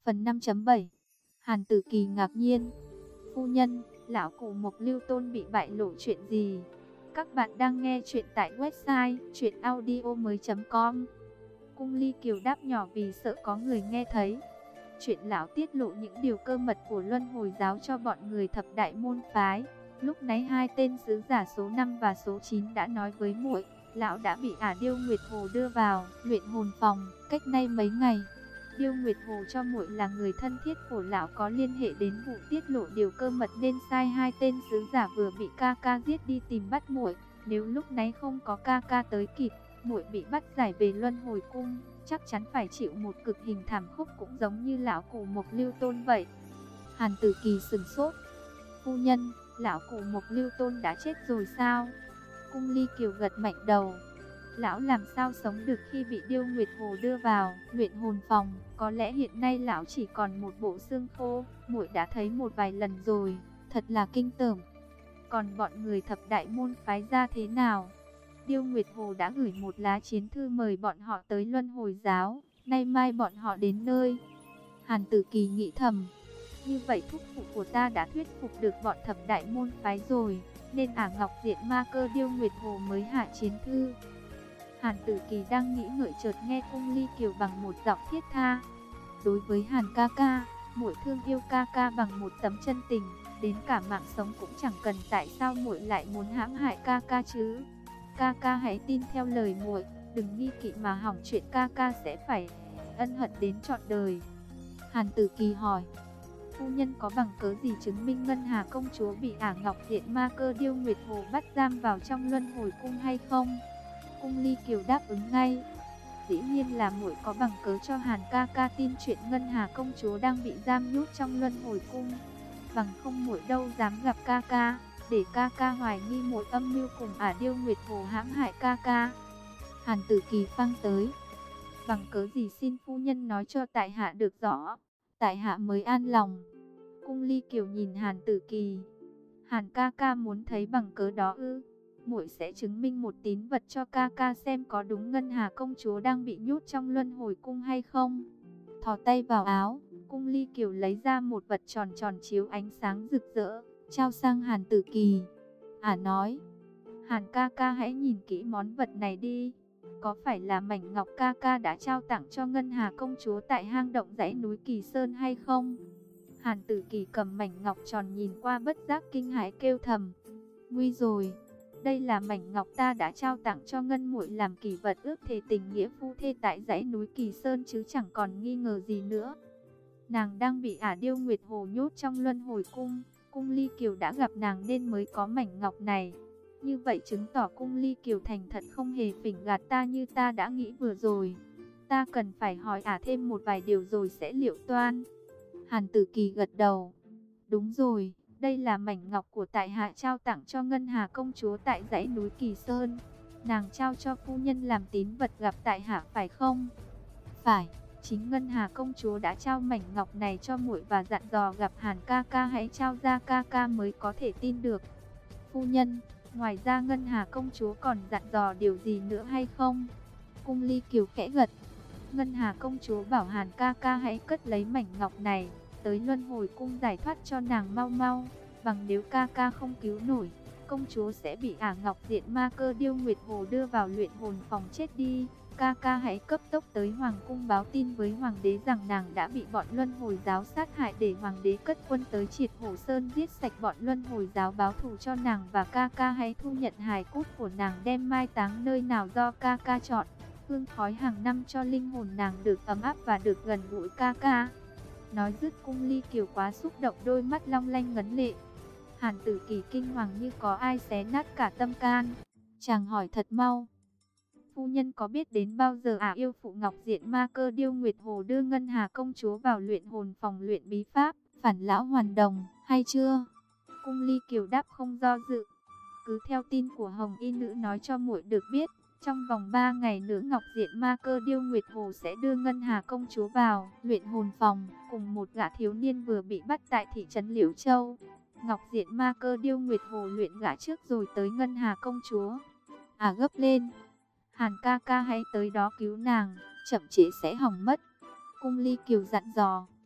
Phần 5.7. Hàn Tử Kỳ ngạc nhiên. Phu nhân, lão cụ Mộc Lưu Tôn bị bại lộ chuyện gì? Các bạn đang nghe chuyện tại website chuyenaudio.com. Cung Ly Kiều đáp nhỏ vì sợ có người nghe thấy. Chuyện lão tiết lộ những điều cơ mật của Luân Hồi giáo cho bọn người thập đại môn phái. Lúc nãy hai tên sứ giả số 5 và số 9 đã nói với muội, lão đã bị Ả Điêu Nguyệt Hồ đưa vào luyện hồn phòng cách nay mấy ngày. Điêu Nguyệt Hồ cho muội là người thân thiết của lão, có liên hệ đến vụ tiết lộ điều cơ mật nên sai hai tên sứ giả vừa bị ca ca giết đi tìm bắt muội. Nếu lúc nãy không có ca ca tới kịp, muội bị bắt giải về Luân Hồi cung, chắc chắn phải chịu một cực hình thảm khốc cũng giống như lão cụ Mộc Lưu Tôn vậy. Hàn Tử Kỳ sửng sốt. Phu nhân, lão cụ Mộc Lưu Tôn đã chết rồi sao? Cung Ly Kiều gật mạnh đầu. Lão làm sao sống được khi bị Điêu Nguyệt Hồ đưa vào luyện hồn phòng? Có lẽ hiện nay lão chỉ còn một bộ xương khô. Muội đã thấy một vài lần rồi, thật là kinh tởm. Còn bọn người thập đại môn phái ra thế nào? Điêu Nguyệt Hồ đã gửi một lá chiến thư mời bọn họ tới Luân Hồi giáo. Nay mai bọn họ đến nơi. Hàn Tử Kỳ nghĩ thầm. Như vậy thúc phụ của ta đã thuyết phục được bọn thập đại môn phái rồi, nên Ả Ngọc Diện Ma Cơ Điêu Nguyệt Hồ mới hạ chiến thư. Hàn Tử Kỳ đang nghĩ ngợi chợt nghe Cung Ly Kiều bằng một giọng thiết tha. Đối với Hàn ca ca, muội thương yêu ca ca bằng một tấm chân tình, đến cả mạng sống cũng chẳng cần, tại sao muội lại muốn hãm hại ca ca chứ? Ca ca hãy tin theo lời muội, đừng nghi kỵ mà hỏng chuyện ca ca sẽ phải ân hận đến trọn đời. Hàn Tử Kỳ hỏi. Phu nhân có bằng cớ gì chứng minh Ngân Hà công chúa bị Ả Ngọc Diện Ma Cơ Điêu Nguyệt Hồ bắt giam vào trong Luân Hồi cung hay không? Cung Ly Kiều đáp ứng ngay. Dĩ nhiên là muội có bằng cớ cho Hàn ca ca tin chuyện Ngân Hà công chúa đang bị giam nhốt trong Luân Hồi cung. Bằng không muội đâu dám gặp ca ca, để ca ca hoài nghi muội âm mưu cùng Ả Điêu Nguyệt Hồ hãm hại ca ca. Hàn Tử Kỳ phang tới. Bằng cớ gì xin phu nhân nói cho tại hạ được rõ, tại hạ mới an lòng. Cung Ly Kiều nhìn Hàn Tử Kỳ. Hàn ca ca muốn thấy bằng cớ đó ư? Muội sẽ chứng minh một tín vật cho ca ca xem có đúng Ngân Hà công chúa đang bị nhốt trong Luân Hồi cung hay không. Thò tay vào áo, Cung Ly Kiều lấy ra một vật tròn tròn chiếu ánh sáng rực rỡ, trao sang Hàn Tử Kỳ. Ả nói, Hàn ca ca hãy nhìn kỹ món vật này đi. Có phải là mảnh ngọc ca ca đã trao tặng cho Ngân Hà công chúa tại hang động dãy núi Kỳ Sơn hay không? Hàn Tử Kỳ cầm mảnh ngọc tròn nhìn qua bất giác kinh hãi kêu thầm. Nguy rồi, đây là mảnh ngọc ta đã trao tặng cho Ngân muội làm kỷ vật ước thề tình nghĩa phu thê tại dãy núi Kỳ Sơn chứ chẳng còn nghi ngờ gì nữa. Nàng đang bị Ả Điêu Nguyệt Hồ nhốt trong Luân Hồi cung, Cung Ly Kiều đã gặp nàng nên mới có mảnh ngọc này. Như vậy chứng tỏ Cung Ly Kiều thành thật, không hề phỉnh gạt ta như ta đã nghĩ vừa rồi. Ta cần phải hỏi Ả thêm một vài điều rồi sẽ liệu toan. Hàn Tử Kỳ gật đầu. Đúng rồi, đây là mảnh ngọc của tại hạ trao tặng cho Ngân Hà công chúa tại dãy núi Kỳ Sơn. Nàng trao cho phu nhân làm tín vật gặp tại hạ phải không? Phải, chính Ngân Hà công chúa đã trao mảnh ngọc này cho muội và dặn dò gặp Hàn ca ca hãy trao ra ca ca mới có thể tin được. Phu nhân, ngoài ra Ngân Hà công chúa còn dặn dò điều gì nữa hay không? Cung Ly Kiều khẽ gật. Ngân Hà công chúa bảo Hàn ca ca hãy cất lấy mảnh ngọc này, tới Luân Hồi cung giải thoát cho nàng mau mau. Bằng nếu ca ca không cứu nổi, công chúa sẽ bị Ả Ngọc Diện Ma Cơ Điêu Nguyệt Hồ đưa vào luyện hồn phòng chết đi. Ca ca hãy cấp tốc tới Hoàng cung báo tin với Hoàng đế rằng nàng đã bị bọn Luân Hồi giáo sát hại, để Hoàng đế cất quân tới Triệt Hổ Sơn giết sạch bọn Luân Hồi giáo báo thù cho nàng, và ca ca hãy thu nhận hài cốt của nàng đem mai táng nơi nào do ca ca chọn. Hương khói hàng năm cho linh hồn nàng được ấm áp và được gần gũi ca ca. Nói dứt, Cung Ly Kiều quá xúc động, đôi mắt long lanh ngấn lệ. Hàn Tử Kỳ kinh hoàng như có ai xé nát cả tâm can. Chàng hỏi thật mau. Phu nhân có biết đến bao giờ Ả yêu phụ Ngọc Diện Ma Cơ Điêu Nguyệt Hồ đưa Ngân Hà công chúa vào luyện hồn phòng luyện bí pháp Phản Lão Hoàn Đồng hay chưa? Cung Ly Kiều đáp không do dự. Cứ theo tin của Hồng Y nữ nói cho muội được biết, trong vòng 3 ngày nữa Ngọc Diện Ma Cơ Điêu Nguyệt Hồ sẽ đưa Ngân Hà công chúa vào luyện hồn phòng cùng một gã thiếu niên vừa bị bắt tại thị trấn Liễu Châu. Ngọc Diện Ma Cơ Điêu Nguyệt Hồ luyện gã trước rồi tới Ngân Hà công chúa. Ả gấp lên. Hàn ca ca hãy tới đó cứu nàng, chậm trễ sẽ hỏng mất. Cung Ly Kiều dặn dò.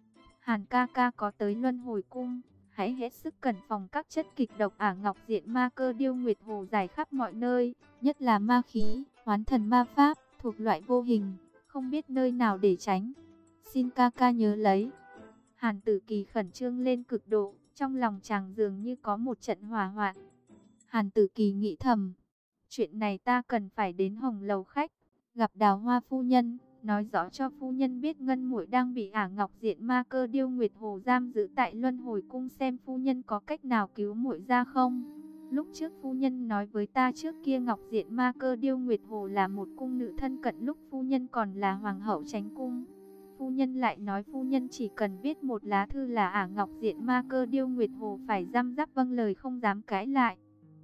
Hàn ca ca có tới Luân Hồi Cung, hãy hết sức cẩn phòng các chất kịch độc Ả Ngọc Diện Ma Cơ Điêu Nguyệt Hồ rải khắp mọi nơi, nhất là ma khí, hoán thần ma pháp, thuộc loại vô hình, không biết nơi nào để tránh. Xin ca ca nhớ lấy. Hàn Tử Kỳ khẩn trương lên cực độ, trong lòng chàng dường như có một trận hỏa hoạn. Hàn Tử Kỳ nghĩ thầm, chuyện này ta cần phải đến Hồng Lầu Khách, gặp Đào Hoa phu nhân, nói rõ cho phu nhân biết Ngân muội đang bị Ả Ngọc Diện Ma Cơ Điêu Nguyệt Hồ giam giữ tại Luân Hồi Cung, xem phu nhân có cách nào cứu muội ra không. Lúc trước phu nhân nói với ta trước kia Ngọc Diện Ma Cơ Điêu Nguyệt Hồ là một cung nữ thân cận lúc phu nhân còn là hoàng hậu Chánh cung. Phu nhân lại nói phu nhân chỉ cần viết một lá thư là Ả Ngọc Diện Ma Cơ Điêu Nguyệt Hồ phải răm rắp vâng lời không dám cãi lại.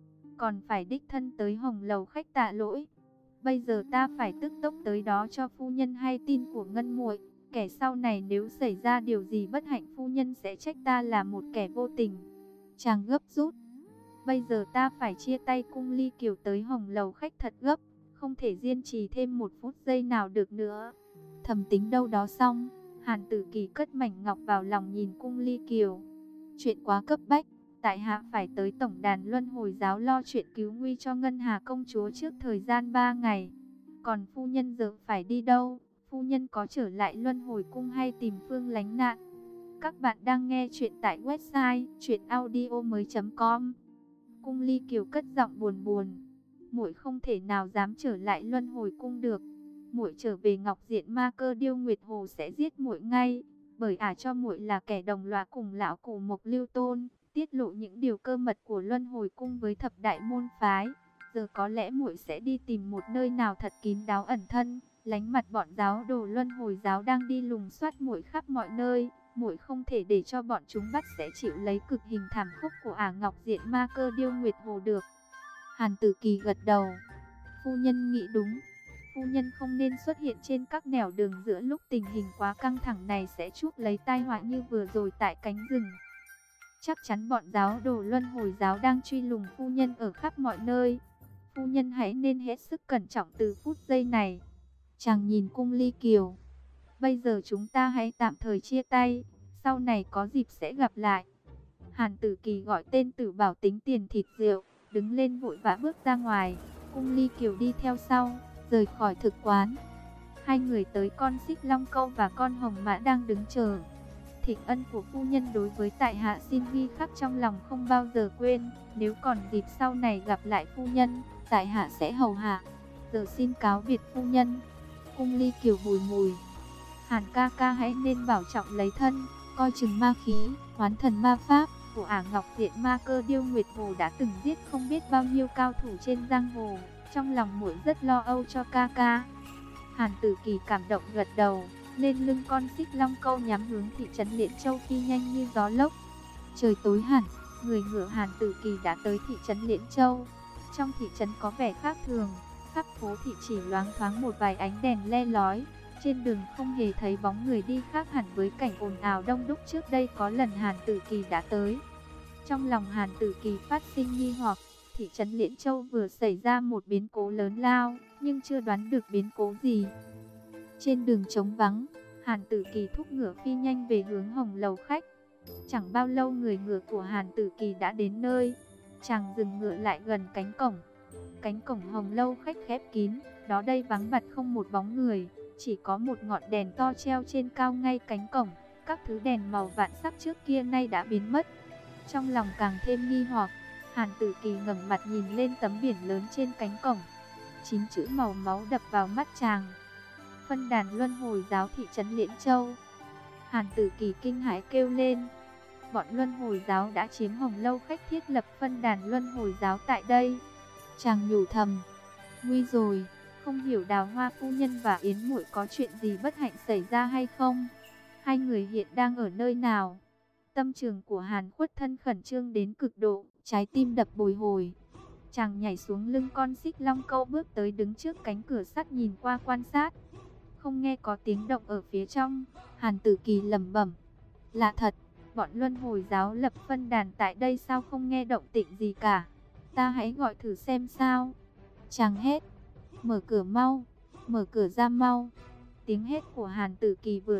Còn phải đích thân tới Hồng Lầu Khách tạ lỗi. Bây giờ ta phải tức tốc tới đó cho phu nhân hay tin của Ngân muội, kẻ sau này nếu xảy ra điều gì bất hạnh phu nhân sẽ trách ta là một kẻ vô tình. Chàng gấp rút. Bây giờ ta phải chia tay Cung Ly Kiều tới Hồng Lầu Khách thật gấp, không thể kiên trì thêm một phút giây nào được nữa. Thầm tính đâu đó xong, Hàn Tử Kỳ cất mảnh ngọc vào lòng nhìn Cung Ly Kiều. Chuyện quá cấp bách, tại hạ phải tới tổng đàn Luân Hồi giáo lo chuyện cứu nguy cho Ngân Hà công chúa trước thời gian 3 ngày. Còn phu nhân giờ phải đi đâu? Phu nhân có trở lại Luân Hồi Cung hay tìm phương lánh nạn? Các bạn đang nghe chuyện tại website chuyenaudio.com. Cung Ly Kiều cất giọng buồn buồn. Muội không thể nào dám trở lại Luân Hồi Cung được. Muội trở về Ngọc Diện Ma Cơ Điêu Nguyệt Hồ sẽ giết muội ngay, bởi ả cho muội là kẻ đồng lõa cùng lão Cổ Mộc Lưu Tôn, tiết lộ những điều cơ mật của Luân Hồi Cung với thập đại môn phái. Giờ có lẽ muội sẽ đi tìm một nơi nào thật kín đáo ẩn thân, lánh mặt bọn giáo đồ Luân Hồi giáo đang đi lùng soát muội khắp mọi nơi. Muội không thể để cho bọn chúng bắt sẽ chịu lấy cực hình thảm khốc của Ả Ngọc Diện Ma Cơ Điêu Nguyệt Hồ được. Hàn Tử Kỳ gật đầu. Phu nhân nghĩ đúng. Phu nhân không nên xuất hiện trên các nẻo đường giữa lúc tình hình quá căng thẳng này sẽ chuốc lấy tai họa như vừa rồi tại cánh rừng. Chắc chắn bọn giáo đồ Luân Hồi giáo đang truy lùng phu nhân ở khắp mọi nơi. Phu nhân hãy nên hết sức cẩn trọng từ phút giây này. Chàng nhìn Cung Ly Kiều. Bây giờ chúng ta hãy tạm thời chia tay, sau này có dịp sẽ gặp lại. Hàn Tử Kỳ gọi tên Tử Bảo tính tiền thịt rượu, đứng lên vội vã bước ra ngoài. Cung Ly Kiều đi theo sau, rời khỏi thực quán. Hai người tới con Xích Long Câu và con Hồng Mã đang đứng chờ. Thịnh ân của phu nhân đối với tại hạ xin ghi khắc trong lòng không bao giờ quên. Nếu còn dịp sau này gặp lại phu nhân, tại hạ sẽ hầu hạ. Giờ xin cáo biệt phu nhân. Cung Ly Kiều bùi ngùi. Hàn ca ca hãy nên bảo trọng lấy thân, coi chừng ma khí, hoán thần ma pháp của Ả Ngọc Diện Ma Cơ Điêu Nguyệt Hồ đã từng giết không biết bao nhiêu cao thủ trên giang hồ. Trong lòng muội rất lo âu cho ca ca. Hàn Tử Kỳ cảm động gật đầu, lên lưng con Xích Long Câu nhắm hướng thị trấn Liễn Châu phi nhanh như gió lốc. Trời tối hẳn, người ngựa Hàn Tử Kỳ đã tới thị trấn Liễn Châu. Trong thị trấn có vẻ khác thường, khắp phố thị chỉ loáng thoáng một vài ánh đèn le lói. Trên đường không hề thấy bóng người đi, khác hẳn với cảnh ồn ào đông đúc trước đây có lần Hàn Tử Kỳ đã tới. Trong lòng Hàn Tử Kỳ phát sinh nghi hoặc, thị trấn Liễn Châu vừa xảy ra một biến cố lớn lao, nhưng chưa đoán được biến cố gì. Trên đường trống vắng, Hàn Tử Kỳ thúc ngựa phi nhanh về hướng Hồng Lầu Khách. Chẳng bao lâu người ngựa của Hàn Tử Kỳ đã đến nơi. Chàng dừng ngựa lại gần cánh cổng. Cánh cổng Hồng Lâu Khách khép kín, đó đây vắng bặt không một bóng người. Chỉ có một ngọn đèn to treo trên cao ngay cánh cổng. Các thứ đèn màu vạn sắc trước kia nay đã biến mất. Trong lòng càng thêm nghi hoặc, Hàn Tử Kỳ ngẩng mặt nhìn lên tấm biển lớn trên cánh cổng. 9 chữ màu máu đập vào mắt chàng. Phân đàn Luân Hồi giáo thị trấn Liễn Châu. Hàn Tử Kỳ kinh hãi kêu lên. Bọn Luân Hồi giáo đã chiếm Hồng Lâu Khách, thiết lập phân đàn Luân Hồi giáo tại đây. Chàng nhủ thầm, nguy rồi. Không hiểu Đào Hoa phu nhân và Yến muội có chuyện gì bất hạnh xảy ra hay không? Hai người hiện đang ở nơi nào? Tâm trường của Hàn Khuất Thân khẩn trương đến cực độ, trái tim đập bồi hồi. Chàng nhảy xuống lưng con Xích Long Câu, bước tới đứng trước cánh cửa sắt nhìn qua quan sát. Không nghe có tiếng động ở phía trong. Hàn Tử Kỳ lẩm bẩm, lạ thật, bọn Luân Hồi giáo lập phân đàn tại đây sao không nghe động tĩnh gì cả? Ta hãy gọi thử xem sao. Chàng hét, mở cửa mau, mở cửa ra mau. Tiếng hét của Hàn Tử Kỳ vừa dứt,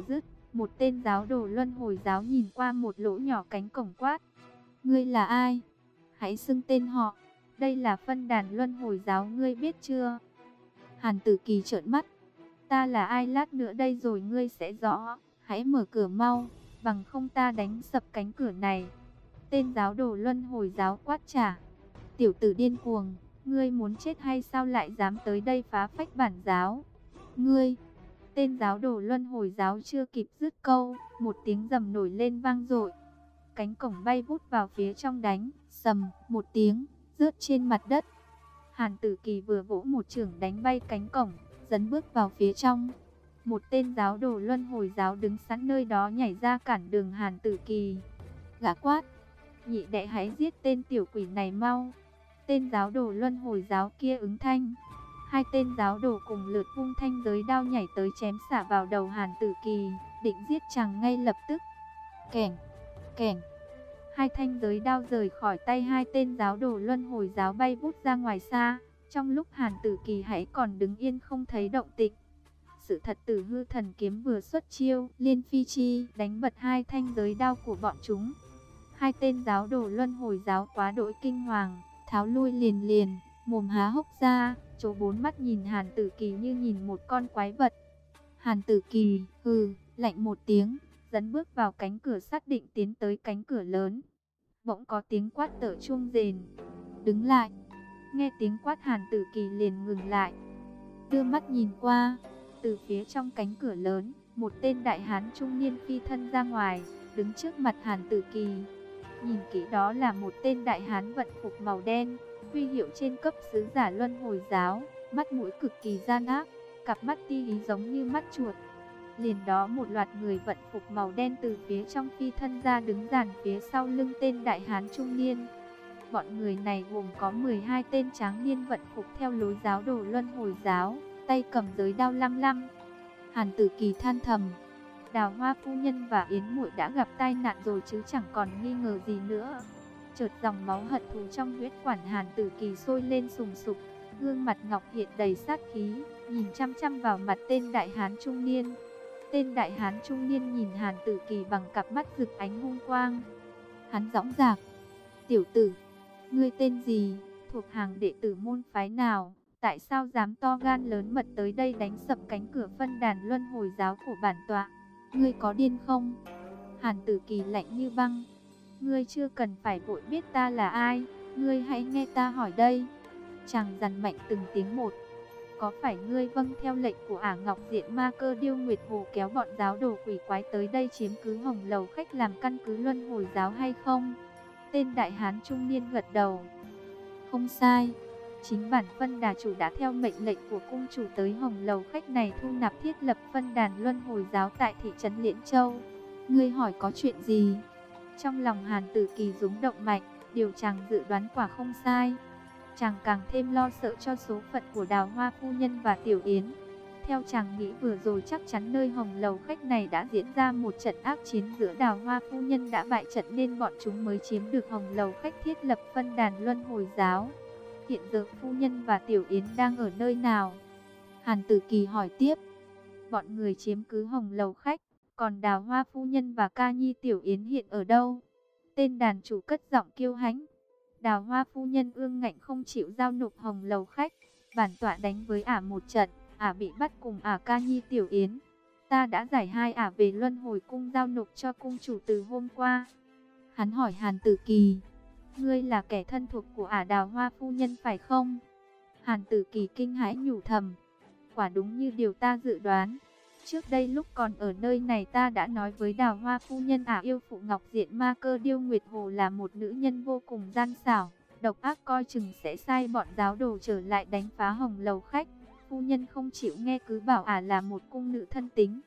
Một tên giáo đồ luân hồi giáo nhìn qua một lỗ nhỏ cánh cổng quát. Ngươi là ai? Hãy xưng tên họ. Đây là phân đàn luân hồi giáo, ngươi biết chưa? Hàn Tử Kỳ trợn mắt. Ta là ai lát nữa đây rồi ngươi sẽ rõ. Hãy mở cửa mau, bằng không ta đánh sập cánh cửa này. Tên giáo đồ luân hồi giáo quát trả. Tiểu tử điên cuồng, ngươi muốn chết hay sao lại dám tới đây phá phách bản giáo? Ngươi! Tên giáo đồ luân hồi giáo chưa kịp dứt câu, một tiếng rầm nổi lên vang dội. Cánh cổng bay vút vào phía trong, đánh sầm một tiếng, rớt trên mặt đất. Hàn Tử Kỳ vừa vỗ một chưởng đánh bay cánh cổng, dấn bước vào phía trong. Một tên giáo đồ luân hồi giáo đứng sẵn nơi đó nhảy ra cản đường Hàn Tử Kỳ. Gã quát, nhị đệ hãy giết tên tiểu quỷ này mau. Tên giáo đồ luân hồi giáo kia ứng thanh. Hai tên giáo đồ cùng lượt vung thanh giới đao nhảy tới chém xả vào đầu Hàn Tử Kỳ, định giết chàng ngay lập tức. Kẻng, kẻng. Hai thanh giới đao rời khỏi tay hai tên giáo đồ luân hồi giáo bay vút ra ngoài xa. Trong lúc Hàn Tử Kỳ hãy còn đứng yên không thấy động tĩnh, sự thật Tử Hư Thần Kiếm vừa xuất chiêu, liên phi chi đánh bật hai thanh giới đao của bọn chúng. Hai tên giáo đồ luân hồi giáo quá đỗi kinh hoàng, tháo lui liền liền, mồm há hốc ra, trố bốn mắt nhìn Hàn Tử Kỳ như nhìn một con quái vật. Hàn Tử Kỳ hừ lạnh một tiếng, dấn bước vào cánh cửa, xác định tiến tới cánh cửa lớn. Bỗng có tiếng quát tở chuông rền. Đứng lại. Nghe tiếng quát, Hàn Tử Kỳ liền ngừng lại, đưa mắt nhìn qua. Từ phía trong cánh cửa lớn, một tên đại hán trung niên phi thân ra ngoài, đứng trước mặt Hàn Tử Kỳ. Nhìn kỹ, đó là một tên đại hán vận phục màu đen, huy hiệu trên cấp sứ giả luân hồi giáo, mắt mũi cực kỳ gian ác, cặp mắt ti hí giống như mắt chuột. Liền đó một loạt người vận phục màu đen từ phía trong phi thân ra, đứng dàn phía sau lưng tên đại hán trung niên. Bọn người này gồm có 12 tên tráng niên vận phục theo lối giáo đồ luân hồi giáo, tay cầm giới đao lăm lăm. Hàn Tử Kỳ than thầm, Đào Hoa phu nhân và Yến muội đã gặp tai nạn rồi chứ chẳng còn nghi ngờ gì nữa. Chợt dòng máu hận thù trong huyết quản Hàn Tử Kỳ sôi lên sùng sục, gương mặt ngọc hiện đầy sát khí, nhìn chăm chăm vào mặt tên đại hán trung niên. Tên đại hán trung niên nhìn Hàn Tử Kỳ bằng cặp mắt rực ánh hung quang. Hắn dõng dạc, tiểu tử, ngươi tên gì, thuộc hàng đệ tử môn phái nào, tại sao dám to gan lớn mật tới đây đánh sập cánh cửa phân đàn luân hồi giáo của bản tọa? Ngươi có điên không? Hàn Tử Kỳ lạnh như băng. Ngươi chưa cần phải vội biết ta là ai, ngươi hãy nghe ta hỏi đây. Chàng dằn mạnh từng tiếng một. Có phải ngươi vâng theo lệnh của Ả Ngọc Diện Ma Cơ Điêu Nguyệt Hồ kéo bọn giáo đồ quỷ quái tới đây chiếm cứ Hồng Lầu Khách làm căn cứ luân hồi giáo hay không? Tên đại hán trung niên gật đầu. Không sai, chính bản phân đà chủ đã theo mệnh lệnh của cung chủ tới Hồng Lầu Khách này thu nạp thiết lập phân đàn luân hồi giáo tại thị trấn Liễn Châu. Ngươi hỏi có chuyện gì? Trong lòng Hàn Tử Kỳ rúng động mạnh, điều chàng dự đoán quả không sai. Chàng càng thêm lo sợ cho số phận của Đào Hoa phu nhân và Tiểu Yến. Theo chàng nghĩ, vừa rồi chắc chắn nơi Hồng Lầu Khách này đã diễn ra một trận ác chiến giữa Đào Hoa phu nhân đã bại trận nên bọn chúng mới chiếm được Hồng Lầu Khách thiết lập phân đàn luân hồi giáo. Hiện giờ phu nhân và Tiểu Yến đang ở nơi nào? Hàn Tử Kỳ hỏi tiếp. Bọn người chiếm cứ Hồng Lầu Khách, còn Đào Hoa phu nhân và Ca Nhi Tiểu Yến hiện ở đâu? Tên đàn chủ cất giọng kiêu hãnh. Đào Hoa phu nhân ương ngạnh không chịu giao nộp Hồng Lầu Khách. Bản tọa đánh với ả một trận, ả bị bắt cùng ả Ca Nhi Tiểu Yến. Ta đã giải hai ả về luân hồi cung giao nộp cho cung chủ từ hôm qua. Hắn hỏi Hàn Tử Kỳ, ngươi là kẻ thân thuộc của ả Đào Hoa phu nhân phải không? Hàn Tử Kỳ kinh hãi nhủ thầm, quả đúng như điều ta dự đoán. Trước đây lúc còn ở nơi này ta đã nói với Đào Hoa phu nhân ả yêu phụ Ngọc Diện Ma Cơ Điêu Nguyệt Hồ là một nữ nhân vô cùng gian xảo, độc ác, coi chừng sẽ sai bọn giáo đồ trở lại đánh phá Hồng Lầu Khách. Phu nhân không chịu nghe, cứ bảo ả là một cung nữ thân tính.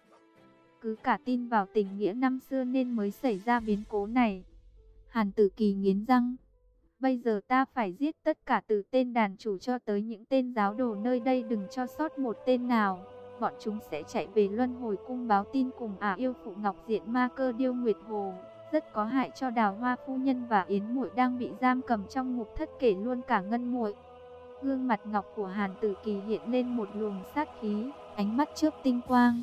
Cứ cả tin vào tình nghĩa năm xưa nên mới xảy ra biến cố này. Hàn Tử Kỳ nghiến răng. Bây giờ ta phải giết tất cả từ tên đàn chủ cho tới những tên giáo đồ nơi đây, đừng cho sót một tên nào. Bọn chúng sẽ chạy về luân hồi cung báo tin cùng ả yêu phụ Ngọc Diện Ma Cơ Điêu Nguyệt Hồ. Rất có hại cho Đào Hoa phu nhân và Yến muội đang bị giam cầm trong ngục thất, kể luôn cả Ngân muội. Gương mặt ngọc của Hàn Tử Kỳ hiện lên một luồng sát khí, ánh mắt chớp tinh quang.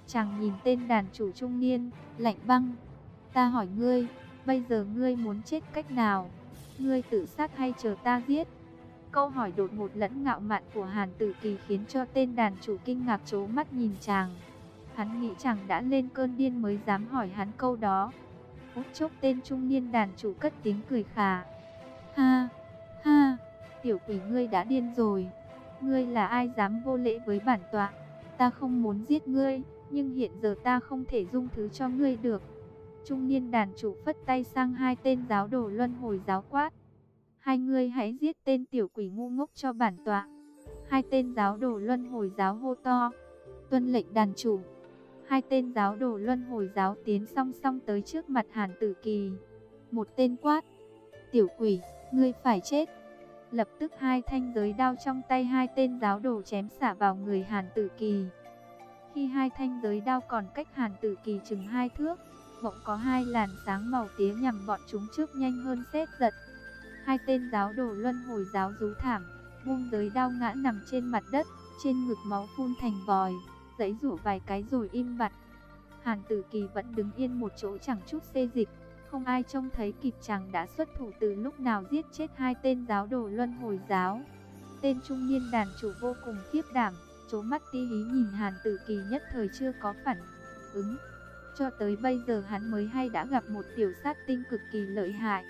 Chàng nhìn tên đàn chủ trung niên, lạnh băng. Ta hỏi ngươi, bây giờ ngươi muốn chết cách nào? Ngươi tự sát hay chờ ta giết? Câu hỏi đột ngột lẫn ngạo mạn của Hàn Tử Kỳ khiến cho tên đàn chủ kinh ngạc trố mắt nhìn chàng. Hắn nghĩ chàng đã lên cơn điên mới dám hỏi hắn câu đó. Phút chốc tên trung niên đàn chủ cất tiếng cười khà. Ha, ha, tiểu quỷ ngươi đã điên rồi. Ngươi là ai dám vô lễ với bản tọa? Ta không muốn giết ngươi, nhưng hiện giờ ta không thể dung thứ cho ngươi được. Trung niên đàn chủ phất tay sang hai tên giáo đồ luân hồi giáo quát. Hai ngươi hãy giết tên tiểu quỷ ngu ngốc cho bản tọa. Hai tên giáo đồ luân hồi giáo hô to. Tuân lệnh đàn chủ. Hai tên giáo đồ luân hồi giáo tiến song song tới trước mặt Hàn Tử Kỳ. Một tên quát. Tiểu quỷ, ngươi phải chết. Lập tức hai thanh giới đao trong tay hai tên giáo đồ chém xả vào người Hàn Tử Kỳ. Khi hai thanh giới đao còn cách Hàn Tử Kỳ chừng 2 thước, bỗng có hai làn sáng màu tía nhằm bọn chúng trước nhanh hơn sét giật. Hai tên giáo đồ luân hồi giáo rú thảm, buông giới đao ngã nằm trên mặt đất, trên ngực máu phun thành vòi, giãy giụa vài cái rồi im bặt. Hàn Tử Kỳ vẫn đứng yên một chỗ chẳng chút xê dịch, không ai trông thấy kịp chàng đã xuất thủ từ lúc nào giết chết hai tên giáo đồ luân hồi giáo. Tên trung niên đàn chủ vô cùng khiếp đảm, trố mắt ti hí nhìn Hàn Tử Kỳ nhất thời chưa có phản ứng. Cho tới bây giờ hắn mới hay đã gặp một tiểu sát tinh cực kỳ lợi hại.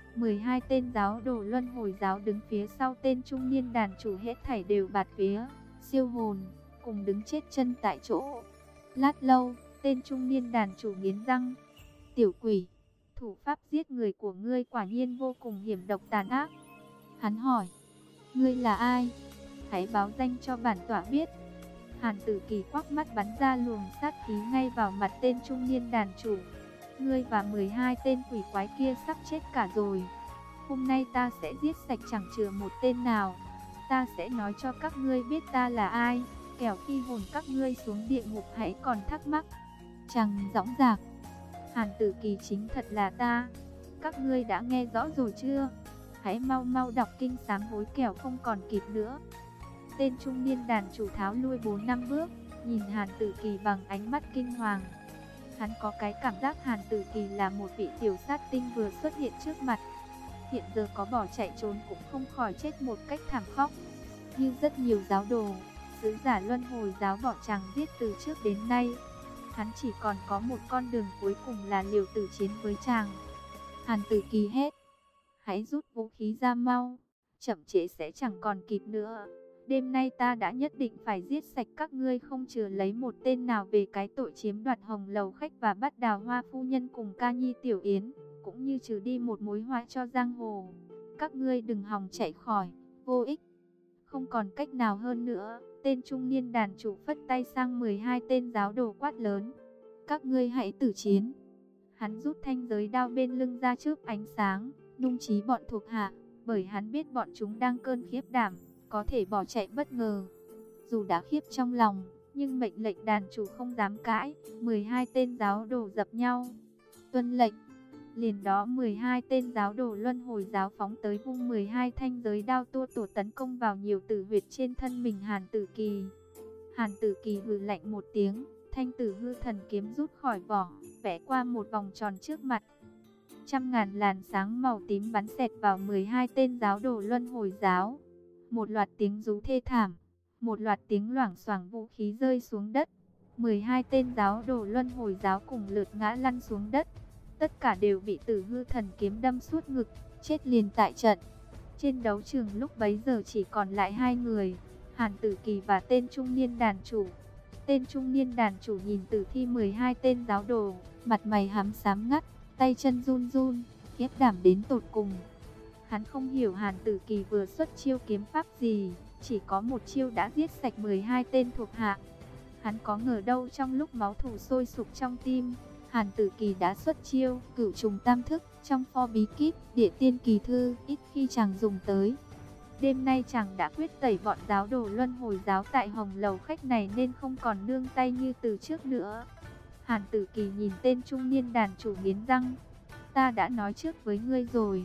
12 tên giáo đồ luân hồi giáo đứng phía sau tên trung niên đàn chủ hết thảy đều bạt vía, siêu hồn, cùng đứng chết chân tại chỗ. Lát lâu, tên trung niên đàn chủ nghiến răng. Tiểu quỷ, thủ pháp giết người của ngươi quả nhiên vô cùng hiểm độc tàn ác. Hắn hỏi, ngươi là ai? Hãy báo danh cho bản tọa biết. Hàn Tử Kỳ quắc mắt bắn ra luồng sát khí ngay vào mặt tên trung niên đàn chủ. Ngươi và 12 tên quỷ quái kia sắp chết cả rồi. Hôm nay ta sẽ giết sạch chẳng chừa một tên nào. Ta sẽ nói cho các ngươi biết ta là ai, kẻo khi hồn các ngươi xuống địa ngục hãy còn thắc mắc. Chàng dõng dạc. Hàn Tử Kỳ chính thật là ta. Các ngươi đã nghe rõ rồi chưa? Hãy mau mau đọc kinh sám hối kẻo không còn kịp nữa. Tên trung niên đàn chủ tháo lui 4-5 bước, nhìn Hàn Tử Kỳ bằng ánh mắt kinh hoàng. Hắn có cái cảm giác Hàn Tử Kỳ là một vị tiểu sát tinh vừa xuất hiện trước mặt. Hiện giờ có bỏ chạy trốn cũng không khỏi chết một cách thảm khốc. Như rất nhiều giáo đồ, sứ giả luân hồi giáo bỏ chàng giết từ trước đến nay. Hắn chỉ còn có một con đường cuối cùng là liều tử chiến với chàng. Hàn Tử Kỳ hét. Hãy rút vũ khí ra mau, chậm trễ sẽ chẳng còn kịp nữa. Đêm nay ta đã nhất định phải giết sạch các ngươi không chừa lấy một tên nào về cái tội chiếm đoạt hồng lầu khách và bắt Đào Hoa phu nhân cùng Ca Nhi tiểu yến, cũng như trừ đi một mối họa cho giang hồ. Các ngươi đừng hòng chạy khỏi, vô ích. Không còn cách nào hơn nữa, tên trung niên đàn chủ phất tay sang 12 tên giáo đồ quát lớn. Các ngươi hãy tử chiến. Hắn rút thanh giới đao bên lưng ra chớp ánh sáng, nung chí bọn thuộc hạ, bởi hắn biết bọn chúng đang cơn khiếp đảm, có thể bỏ chạy bất ngờ. Dù đã khiếp trong lòng, nhưng mệnh lệnh đàn chủ không dám cãi. 12 tên giáo đồ dập nhau. Tuân lệnh. Liền đó 12 tên giáo đồ luân hồi giáo phóng tới vung 12 thanh giới đao tua tủa tấn công vào nhiều tử huyệt trên thân mình Hàn Tử Kỳ. Hàn Tử Kỳ hừ lạnh một tiếng, thanh tử hư thần kiếm rút khỏi vỏ, vẽ qua một vòng tròn trước mặt. Trăm ngàn làn sáng màu tím bắn xẹt vào 12 tên giáo đồ luân hồi giáo. Một loạt tiếng rú thê thảm, một loạt tiếng loảng xoảng vũ khí rơi xuống đất. 12 tên giáo đồ luân hồi giáo cùng lượt ngã lăn xuống đất. Tất cả đều bị tử hư thần kiếm đâm suốt ngực, chết liền tại trận. Trên đấu trường lúc bấy giờ chỉ còn lại 2 người, Hàn Tử Kỳ và tên trung niên đàn chủ. Tên trung niên đàn chủ nhìn tử thi 12 tên giáo đồ, mặt mày hám xám ngắt, tay chân run run, khiếp đảm đến tột cùng. Hắn không hiểu Hàn Tử Kỳ vừa xuất chiêu kiếm pháp gì, chỉ có một chiêu đã giết sạch 12 tên thuộc hạ. Hắn có ngờ đâu trong lúc máu thù sôi sục trong tim, Hàn Tử Kỳ đã xuất chiêu Cửu Trùng Tam Thức trong pho bí kíp Địa Tiên Kỳ Thư, ít khi chàng dùng tới. Đêm nay chàng đã quyết tẩy bọn giáo đồ luân hồi giáo tại Hồng Lầu khách này nên không còn nương tay như từ trước nữa. Hàn Tử Kỳ nhìn tên trung niên đàn chủ nghiến răng. Ta đã nói trước với ngươi rồi,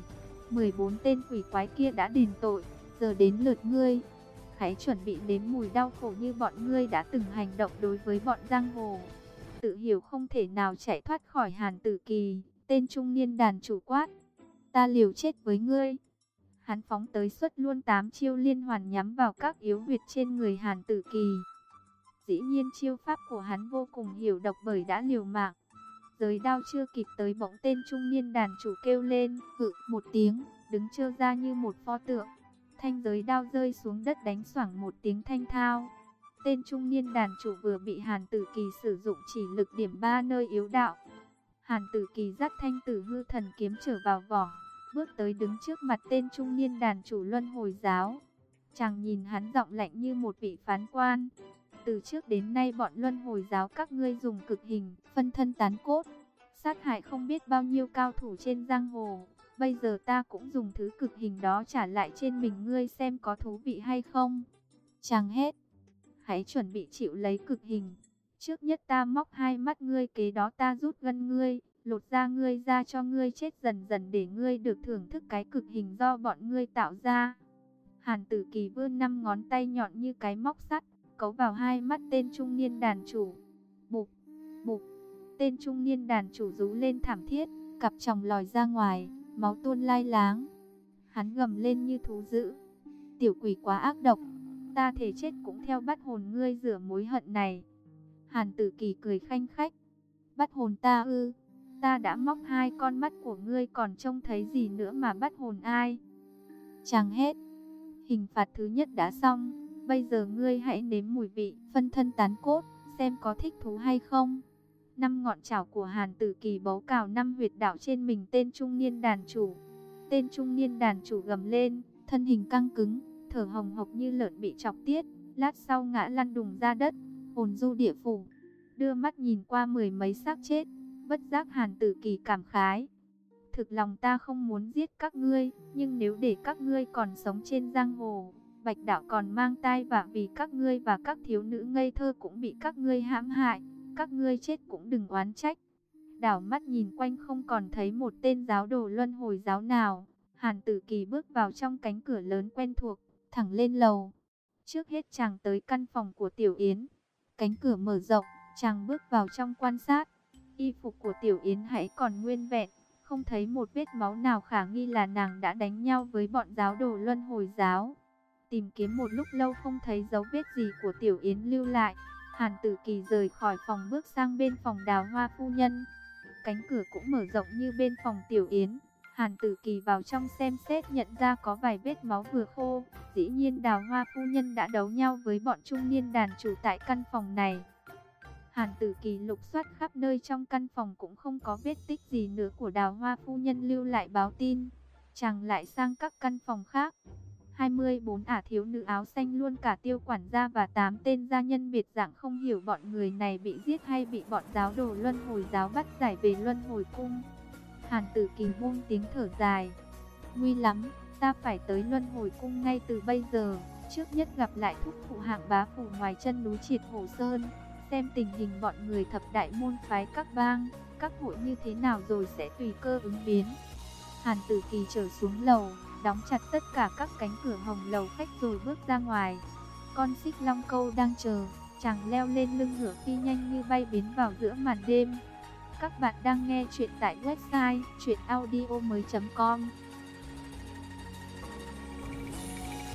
14 tên quỷ quái kia đã đền tội, giờ đến lượt ngươi. Hãy chuẩn bị nếm mùi đau khổ như bọn ngươi đã từng hành động đối với bọn giang hồ. tự hiểu không thể nào chạy thoát khỏi Hàn Tử Kỳ. Tên trung niên đàn chủ quát, ta liều chết với ngươi. Hắn phóng tới xuất luôn 8 chiêu liên hoàn nhắm vào các yếu huyệt trên người Hàn Tử Kỳ. Dĩ nhiên chiêu pháp của hắn vô cùng hiểu độc bởi đã liều mạng. Giới đao chưa kịp tới bỗng tên trung niên đàn chủ kêu lên, hự một tiếng, đứng trơ ra như một pho tượng. Thanh giới đao rơi xuống đất đánh xoảng một tiếng thanh thao. Tên trung niên đàn chủ vừa bị Hàn Tử Kỳ sử dụng chỉ lực điểm 3 nơi yếu đạo. Hàn Tử Kỳ dắt thanh tử hư thần kiếm trở vào vỏ, bước tới đứng trước mặt tên trung niên đàn chủ luân hồi giáo. Chàng nhìn hắn giọng lạnh như một vị phán quan. Từ trước đến nay bọn luân hồi giáo các ngươi dùng cực hình, phân thân tán cốt, sát hại không biết bao nhiêu cao thủ trên giang hồ. Bây giờ ta cũng dùng thứ cực hình đó trả lại trên mình ngươi xem có thú vị hay không. Chàng hét, hãy chuẩn bị chịu lấy cực hình. Trước nhất ta móc hai mắt ngươi, kế đó ta rút gân ngươi, lột da ngươi ra cho ngươi chết dần dần để ngươi được thưởng thức cái cực hình do bọn ngươi tạo ra. Hàn Tử Kỳ vươn 5 ngón tay nhọn như cái móc sắt, cấu vào hai mắt tên trung niên đàn chủ. Bụp, bụp, tên trung niên đàn chủ rú lên thảm thiết, cặp tròng lòi ra ngoài, máu tuôn lai láng. Hắn gầm lên như thú dữ, tiểu quỷ quá ác độc, ta thề chết cũng theo bắt hồn ngươi rửa mối hận này. Hàn Tử Kỳ cười khanh khách, bắt hồn ta ư? Ta đã móc 2 con mắt của ngươi còn trông thấy gì nữa mà bắt hồn ai? Chàng hét, hình phạt thứ nhất đã xong, bây giờ ngươi hãy nếm mùi vị phân thân tán cốt, xem có thích thú hay không. 5 ngọn chảo của Hàn Tử Kỳ bấu cào 5 huyệt đạo trên mình tên trung niên đàn chủ. Tên trung niên đàn chủ gầm lên, thân hình căng cứng, thở hồng hộc như lợn bị chọc tiết, lát sau ngã lăn đùng ra đất, hồn du địa phủ. Đưa mắt nhìn qua 10 mấy xác chết, bất giác Hàn Tử Kỳ cảm khái, thực lòng ta không muốn giết các ngươi, nhưng nếu để các ngươi còn sống trên giang hồ, Bạch đạo còn mang tai vạ vì các ngươi, và các thiếu nữ ngây thơ cũng bị các ngươi hãm hại, các ngươi chết cũng đừng oán trách. Đảo mắt nhìn quanh không còn thấy một tên giáo đồ luân hồi giáo nào, Hàn Tử Kỳ bước vào trong cánh cửa lớn quen thuộc, thẳng lên lầu. Trước hết chàng tới căn phòng của Tiểu Yến. Cánh cửa mở rộng, chàng bước vào trong quan sát. Y phục của Tiểu Yến hãy còn nguyên vẹn, không thấy một vết máu nào khả nghi là nàng đã đánh nhau với bọn giáo đồ luân hồi giáo. Tìm kiếm một lúc lâu không thấy dấu vết gì của Tiểu Yến lưu lại, Hàn Tử Kỳ rời khỏi phòng bước sang bên phòng Đào Hoa phu nhân. Cánh cửa cũng mở rộng như bên phòng Tiểu Yến. Hàn Tử Kỳ vào trong xem xét, nhận ra có vài vết máu vừa khô. Dĩ nhiên Đào Hoa phu nhân đã đấu nhau với bọn trung niên đàn chủ tại căn phòng này. Hàn Tử Kỳ lục soát khắp nơi trong căn phòng cũng không có vết tích gì nữa của Đào Hoa phu nhân lưu lại báo tin. Chàng lại sang các căn phòng khác. 24 ả thiếu nữ áo xanh luôn cả Tiêu quản gia và 8 tên gia nhân biệt dạng không hiểu bọn người này bị giết hay bị bọn giáo đồ luân hồi giáo bắt giải về luân hồi cung. Hàn Tử Kỳ buông tiếng thở dài, nguy lắm, ta phải tới luân hồi cung ngay từ bây giờ. Trước nhất gặp lại thúc phụ Hạng bá phủ ngoài chân núi Triệt Hổ Sơn, xem tình hình bọn người thập đại môn phái các bang, các hội như thế nào rồi sẽ tùy cơ ứng biến. Hàn Tử Kỳ trở xuống lầu, đóng chặt tất cả các cánh cửa hồng lầu khách rồi bước ra ngoài. Con xích long câu đang chờ, chàng leo lên lưng ngựa phi nhanh như bay biến vào giữa màn đêm. Các bạn đang nghe chuyện tại website chuyenaudio.com.